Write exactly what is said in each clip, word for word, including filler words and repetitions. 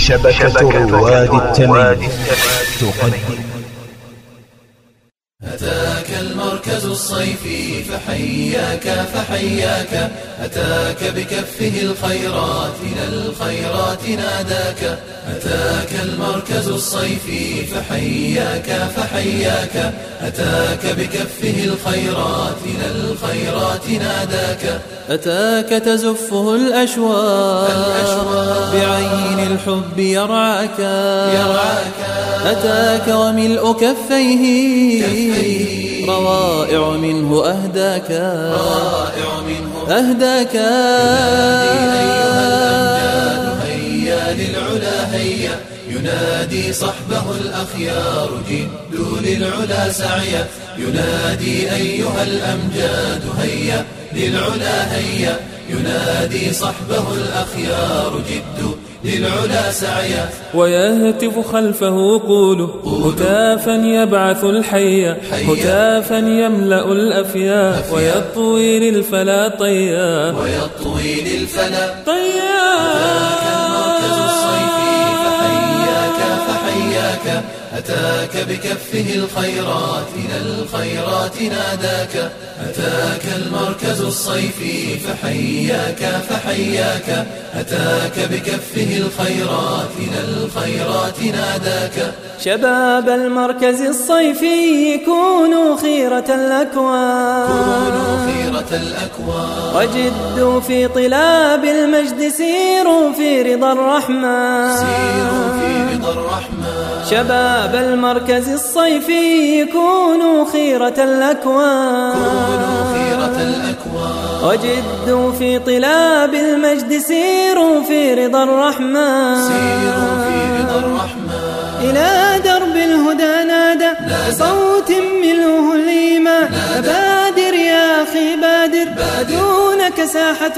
شبكة رواد التمييز تقدم. أتاك المركز الصيفي فحياك فحياك، أتاك بكفه الخيرات إلى الخيرات ناداك. أتاك المركز الصيفي فحياك فحياك، أتاك بكفه الخيرات إلى الخيرات ناداك. أتاك تزفه الأشواق, الأشواق بعين الحب يرعاك, يرعاك. أتاك وملء كفيه, كفيه روائع منه أهداك, روائع منه أهداك. أيها الأمجاد هيا للعلا هيا، ينادي صحبه الأخيار جدوا للعلا سعيا. ينادي أيها الأمجاد هيا للعلا هيا، ينادي صحبه الأخيار جدوا للعلا سعيا. ويهتف خلفه قوله هتافا يبعث الحي، هتافا يملأ الأفياء ويطوي للفلا طيا، ويطوي للفلا طيا. أتاك المركز الصيفي فحياك فحياك، أتاك بكفه الخيرات إلى الخيرات ناداك. أتاك المركز الصيفي فحياك فحياك، أتاك بكفه الخيرات إلى الخيرات ناداك. شباب المركز الصيفي كونوا خيرة الأكوان، كونوا خيرة الأكوان. وجدوا في طلاب المجد سيروا في رضا الرحمن، سيروا في رضا الرحمن. شباب المركز الصيفي كونوا خيرة الأكوان، كونوا خيرة الأكوان. وجدوا في طلاب المجد سيروا في رضا الرحمن، سيروا في رضا الرحمن. إلى درب الهدى نادى بصوت ملؤه الإيمان، بادر يا أخي بادر, بادر دونك ساحة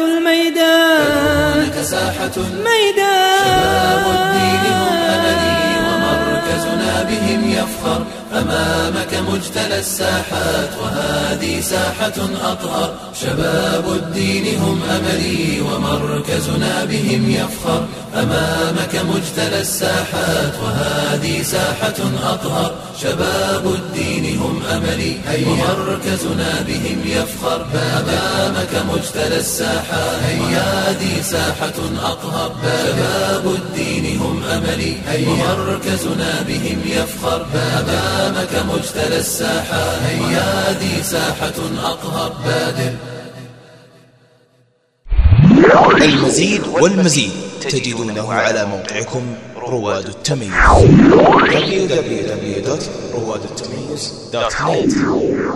الميدان, دونك ساحة الميدان. شباب الدين هم أملي ومركزنا بهم يفخر، أمامك مجتلى الساحات وهذه ساحة أطهر. شباب الدين هم أملي ومركزنا بهم يفخر، أمامك مجتلى الساحات وهذه ساحة أطهر. شباب الدين هم أملي ومركزنا بهم يفخر، أمامك مجتلى الساحات وهذه ساحة أطهر. شباب الدين هم أملي ومركزنا بهم يفخر، أمامك مجتلى الساحات وهذه ساحة أطهر. بادر. المزيد والمزيد تجدونه على موقعكم رواد التمييز دبليو دبليو دبليو دوت رواد التمييز دوت نت.